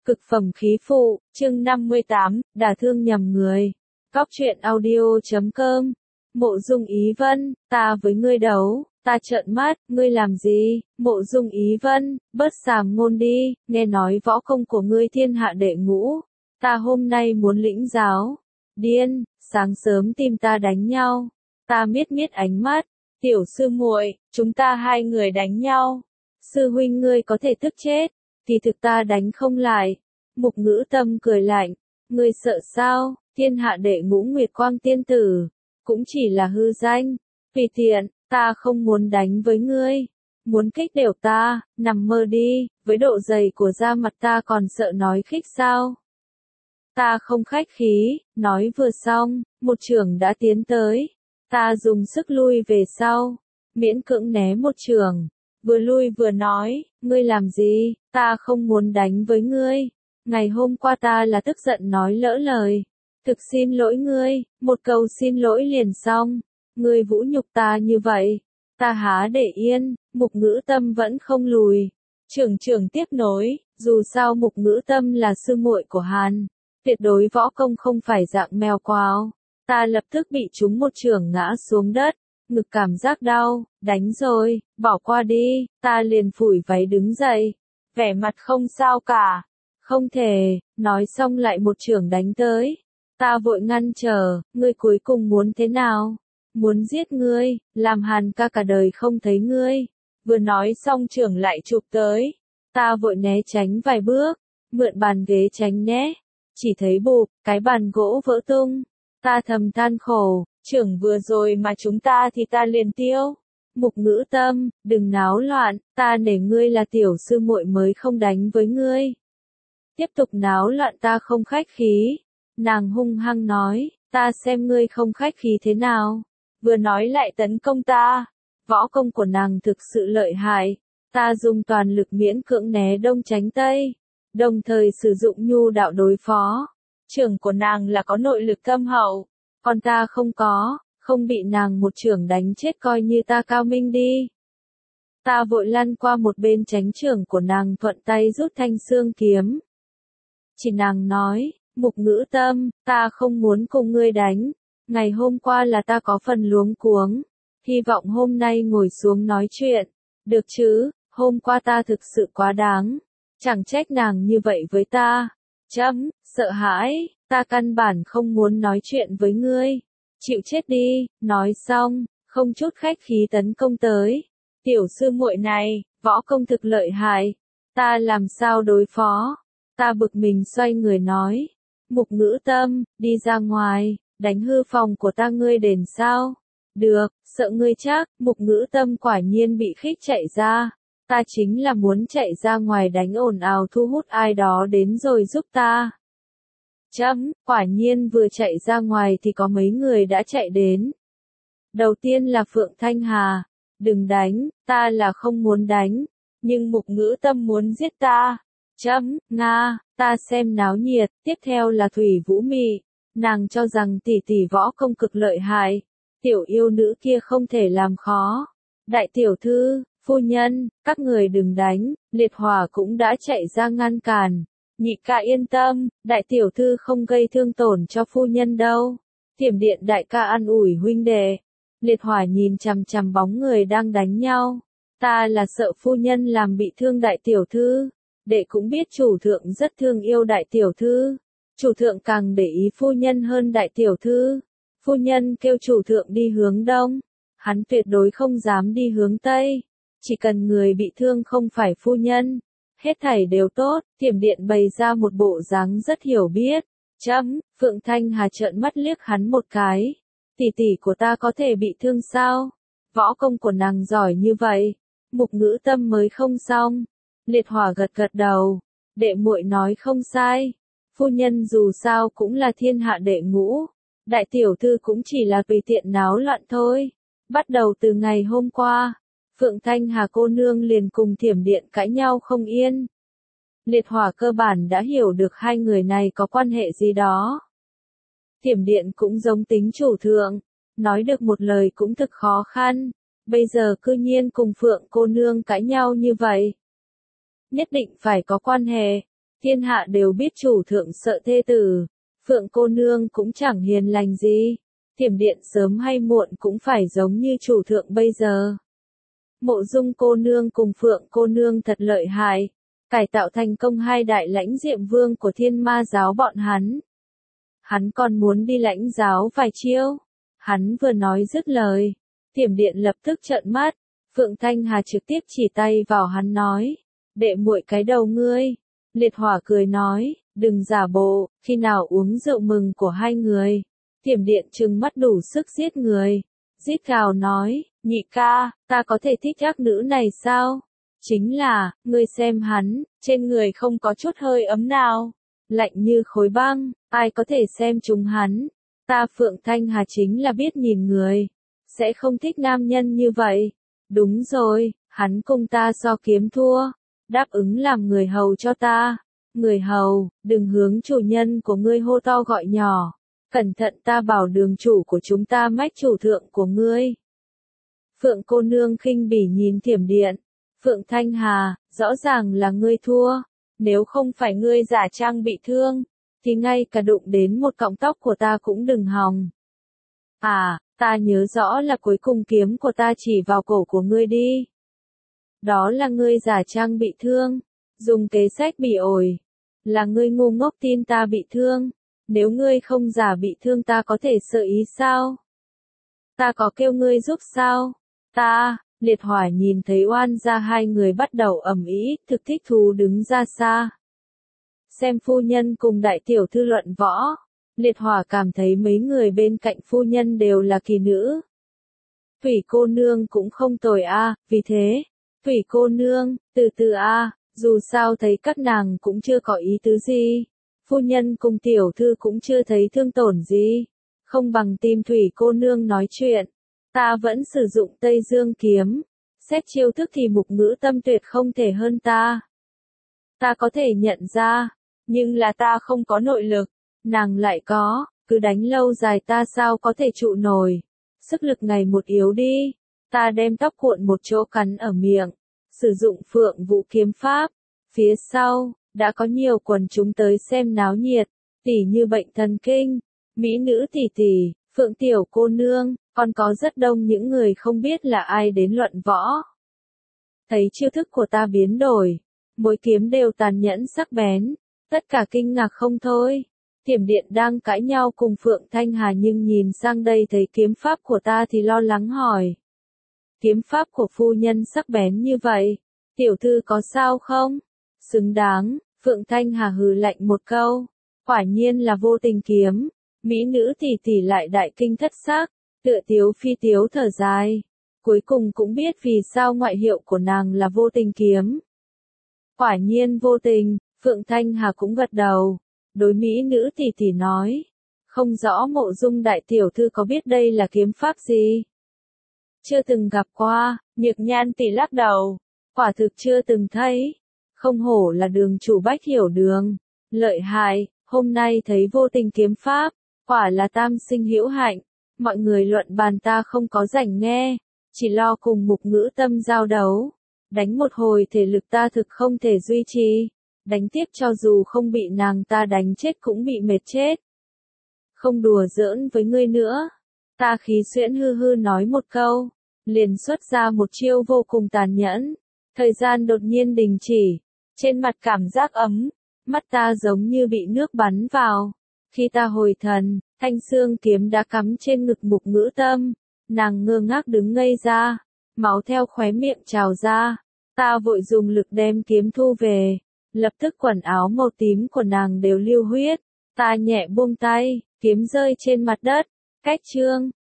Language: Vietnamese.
Cực phẩm khí phụ, chương 58, đả thương nhầm người. Góc truyện audio.com. Mộ Dung Ý Vân, ta với ngươi đấu, ta trợn mắt, ngươi làm gì? Mộ Dung Ý Vân, bớt sàm ngôn đi, nghe nói võ công của ngươi thiên hạ đệ ngũ, ta hôm nay muốn lĩnh giáo. Điên, sáng sớm tìm ta đánh nhau, ta miết ánh mắt, tiểu sư muội, chúng ta hai người đánh nhau. Sư huynh ngươi có thể tức chết, thì thực ta đánh không lại. Mục Ngữ Tâm cười lạnh, ngươi sợ sao? Thiên hạ đệ ngũ Nguyệt Quang tiên tử, cũng chỉ là hư danh. Vì tiện, ta không muốn đánh với ngươi. Muốn kích đều ta, nằm mơ đi, với độ dày của da mặt ta còn sợ nói khích sao? Ta không khách khí, nói vừa xong, một chưởng đã tiến tới. Ta dùng sức lui về sau, miễn cưỡng né một chưởng, vừa lui vừa nói, ngươi làm gì, ta không muốn đánh với ngươi. Ngày hôm qua ta là tức giận nói lỡ lời. Thực xin lỗi ngươi, một câu xin lỗi liền xong. Ngươi vũ nhục ta như vậy, ta há để yên. Mục Ngữ Tâm vẫn không lùi. Trưởng tiếp nối, dù sao Mục Ngữ Tâm là sư muội của hắn, tuyệt đối võ công không phải dạng mèo quào. Ta lập tức bị trúng một chưởng ngã xuống đất, ngực cảm giác đau, đánh rồi, bỏ qua đi. Ta liền phủi váy đứng dậy, vẻ mặt không sao cả. Không thể, nói xong lại một chưởng đánh tới. Ta vội ngăn trở, ngươi cuối cùng muốn thế nào? Muốn giết ngươi, làm Hàn ca cả đời không thấy ngươi. Vừa nói xong chưởng lại chụp tới. Ta vội né tránh vài bước, mượn bàn ghế tránh né. Chỉ thấy bụp, cái bàn gỗ vỡ tung. Ta thầm than khổ, chưởng vừa rồi mà chúng ta thì ta liền tiêu. Mục Ngữ Tâm, đừng náo loạn, ta nể ngươi là tiểu sư muội mới không đánh với ngươi. Tiếp tục náo loạn ta không khách khí. Nàng hung hăng nói, ta xem ngươi không khách khí thế nào. Vừa nói lại tấn công ta. Võ công của nàng thực sự lợi hại. Ta dùng toàn lực miễn cưỡng né đông tránh tây, đồng thời sử dụng nhu đạo đối phó. Chưởng của nàng là có nội lực thâm hậu, còn ta không có, không bị nàng một chưởng đánh chết coi như ta cao minh đi. Ta vội lăn qua một bên tránh chưởng của nàng, thuận tay rút thanh xương kiếm. Chỉ nàng nói, Mục Ngữ Tâm, ta không muốn cùng ngươi đánh. Ngày hôm qua là ta có phần luống cuống. Hy vọng hôm nay ngồi xuống nói chuyện. Được chứ, hôm qua ta thực sự quá đáng. Chẳng trách nàng như vậy với ta. Sợ hãi, ta căn bản không muốn nói chuyện với ngươi. Chịu chết đi, nói xong, không chút khách khí tấn công tới. Tiểu sư muội này, võ công thực lợi hại. Ta làm sao đối phó? Ta bực mình xoay người nói. Mục Ngữ Tâm, đi ra ngoài, đánh hư phòng của ta ngươi đền sao? Được, sợ ngươi chắc. Mục Ngữ Tâm quả nhiên bị khích chạy ra. Ta chính là muốn chạy ra ngoài đánh ồn ào thu hút ai đó đến rồi giúp ta. Quả nhiên vừa chạy ra ngoài thì có mấy người đã chạy đến. Đầu tiên là Phượng Thanh Hà. Đừng đánh, ta là không muốn đánh. Nhưng Mục Ngữ Tâm muốn giết ta. Nga, ta xem náo nhiệt. Tiếp theo là Thủy Vũ Mị. Nàng cho rằng tỷ tỷ võ công cực lợi hại. Tiểu yêu nữ kia không thể làm khó. Đại tiểu thư, phu nhân, các người đừng đánh. Liệt Hỏa cũng đã chạy ra ngăn cản. Nhị ca yên tâm, đại tiểu thư không gây thương tổn cho phu nhân đâu. Thiểm Điện đại ca an ủi huynh đệ. Liệt Hỏa nhìn chằm bóng người đang đánh nhau. Ta là sợ phu nhân làm bị thương đại tiểu thư. Đệ cũng biết chủ thượng rất thương yêu đại tiểu thư. Chủ thượng càng để ý phu nhân hơn đại tiểu thư. Phu nhân kêu chủ thượng đi hướng đông, hắn tuyệt đối không dám đi hướng tây. Chỉ cần người bị thương không phải phu nhân, hết thảy đều tốt. Thiểm Điện bày ra một bộ dáng rất hiểu biết. Phượng Thanh Hà trợn mắt liếc hắn một cái. Tỷ tỷ của ta có thể bị thương sao? Võ công của nàng giỏi như vậy, Mục Ngữ Tâm mới không xong. Liệt Hỏa gật đầu. Đệ muội nói không sai. Phu nhân dù sao cũng là thiên hạ đệ ngũ. Đại tiểu thư cũng chỉ là tùy tiện náo loạn thôi. Bắt đầu từ ngày hôm qua, Phượng Thanh Hà cô nương liền cùng Thiểm Điện cãi nhau không yên. Liệt Hỏa cơ bản đã hiểu được hai người này có quan hệ gì đó. Thiểm Điện cũng giống tính chủ thượng, nói được một lời cũng thực khó khăn. Bây giờ cư nhiên cùng Phượng cô nương cãi nhau như vậy. Nhất định phải có quan hệ. Thiên hạ đều biết chủ thượng sợ thê tử, Phượng cô nương cũng chẳng hiền lành gì. Thiểm điện sớm hay muộn cũng phải giống như chủ thượng bây giờ. Mộ Dung cô nương cùng Phượng cô nương thật lợi hại, cải tạo thành công hai đại lãnh diệm vương của Thiên Ma giáo bọn hắn. Hắn còn muốn đi lãnh giáo vài chiêu. Hắn vừa nói dứt lời, Thiểm điện lập tức trợn mắt. Phượng Thanh Hà trực tiếp chỉ tay vào hắn nói, đệ muội cái đầu ngươi. Liệt Hỏa cười nói, đừng giả bộ, khi nào uống rượu mừng của hai người. Thiểm điện trừng mắt đủ sức giết người. Rít gào nói, nhị ca, ta có thể thích ác nữ này sao? Chính là, ngươi xem hắn, trên người không có chút hơi ấm nào. Lạnh như khối băng, ai có thể xem chúng hắn. Ta Phượng Thanh Hà chính là biết nhìn người. Sẽ không thích nam nhân như vậy. Đúng rồi, hắn cùng ta so kiếm thua. Đáp ứng làm người hầu cho ta. Người hầu, đừng hướng chủ nhân của ngươi hô to gọi nhỏ. Cẩn thận ta bảo đường chủ của chúng ta mách chủ thượng của ngươi. Phượng cô nương khinh bỉ nhìn Thiểm điện. Phượng Thanh Hà, rõ ràng là ngươi thua. Nếu không phải ngươi giả trang bị thương, thì ngay cả đụng đến một cọng tóc của ta cũng đừng hòng. À, ta nhớ rõ là cuối cùng kiếm của ta chỉ vào cổ của ngươi đi. Đó là ngươi giả trang bị thương, dùng kế sách bị ổi. Là ngươi ngu ngốc tin ta bị thương. Nếu ngươi không giả bị thương ta có thể sợ ý sao? Ta có kêu ngươi giúp sao? Liệt Hỏa nhìn thấy oan gia hai người bắt đầu ầm ĩ, thực thích thú đứng ra xa. Xem phu nhân cùng đại tiểu thư luận võ. Liệt Hỏa cảm thấy mấy người bên cạnh phu nhân đều là kỳ nữ. Thủy cô nương cũng không tồi a, vì thế, Thủy cô nương, từ từ a, dù sao thấy các nàng cũng chưa có ý tứ gì. Phu nhân cùng tiểu thư cũng chưa thấy thương tổn gì. Không bằng tìm Thủy cô nương nói chuyện. Ta vẫn sử dụng Tây Dương kiếm. Xét chiêu thức thì Mục Ngữ Tâm tuyệt không thể hơn ta. Ta có thể nhận ra. Nhưng là ta không có nội lực. Nàng lại có. Cứ đánh lâu dài ta sao có thể trụ nổi. Sức lực ngày một yếu đi. Ta đem tóc cuộn một chỗ cắn ở miệng. Sử dụng Phượng Vũ kiếm pháp. Phía sau, đã có nhiều quần chúng tới xem náo nhiệt. Tỉ như bệnh thần kinh. Mỹ nữ tỷ tỷ, Phượng tiểu cô nương, còn có rất đông những người không biết là ai đến luận võ. Thấy chiêu thức của ta biến đổi, mỗi kiếm đều tàn nhẫn sắc bén, tất cả kinh ngạc không thôi. Thiểm điện đang cãi nhau cùng Phượng Thanh Hà nhưng nhìn sang đây thấy kiếm pháp của ta thì lo lắng hỏi. Kiếm pháp của phu nhân sắc bén như vậy, tiểu thư có sao không? Xứng đáng, Phượng Thanh Hà hừ lạnh một câu, quả nhiên là vô tình kiếm. Mỹ nữ tỷ tỷ lại đại kinh thất sắc, tựa tiếu phi tiếu thở dài. Cuối cùng cũng biết vì sao ngoại hiệu của nàng là vô tình kiếm. Quả nhiên vô tình, Phượng Thanh Hà cũng gật đầu. Đối Mỹ nữ tỷ tỷ nói. Không rõ Mộ Dung đại tiểu thư có biết đây là kiếm pháp gì? Chưa từng gặp qua, Nhược Nhan tỷ lắc đầu. Quả thực chưa từng thấy. Không hổ là đường chủ Bách Hiểu Đường. Lợi hại, hôm nay thấy vô tình kiếm pháp. Quả là tam sinh hữu hạnh, mọi người luận bàn ta không có rảnh nghe, chỉ lo cùng Mục Ngữ Tâm giao đấu. Đánh một hồi thể lực ta thực không thể duy trì, đánh tiếp cho dù không bị nàng ta đánh chết cũng bị mệt chết. Không đùa giỡn với ngươi nữa, ta khí xuyễn hư hư nói một câu, liền xuất ra một chiêu vô cùng tàn nhẫn. Thời gian đột nhiên đình chỉ, trên mặt cảm giác ấm, mắt ta giống như bị nước bắn vào. Khi ta hồi thần, thanh xương kiếm đã cắm trên ngực Mục Ngữ Tâm, nàng ngơ ngác đứng ngây ra, máu theo khóe miệng trào ra, ta vội dùng lực đem kiếm thu về, lập tức quần áo màu tím của nàng đều lưu huyết, ta nhẹ buông tay, kiếm rơi trên mặt đất, cách chương.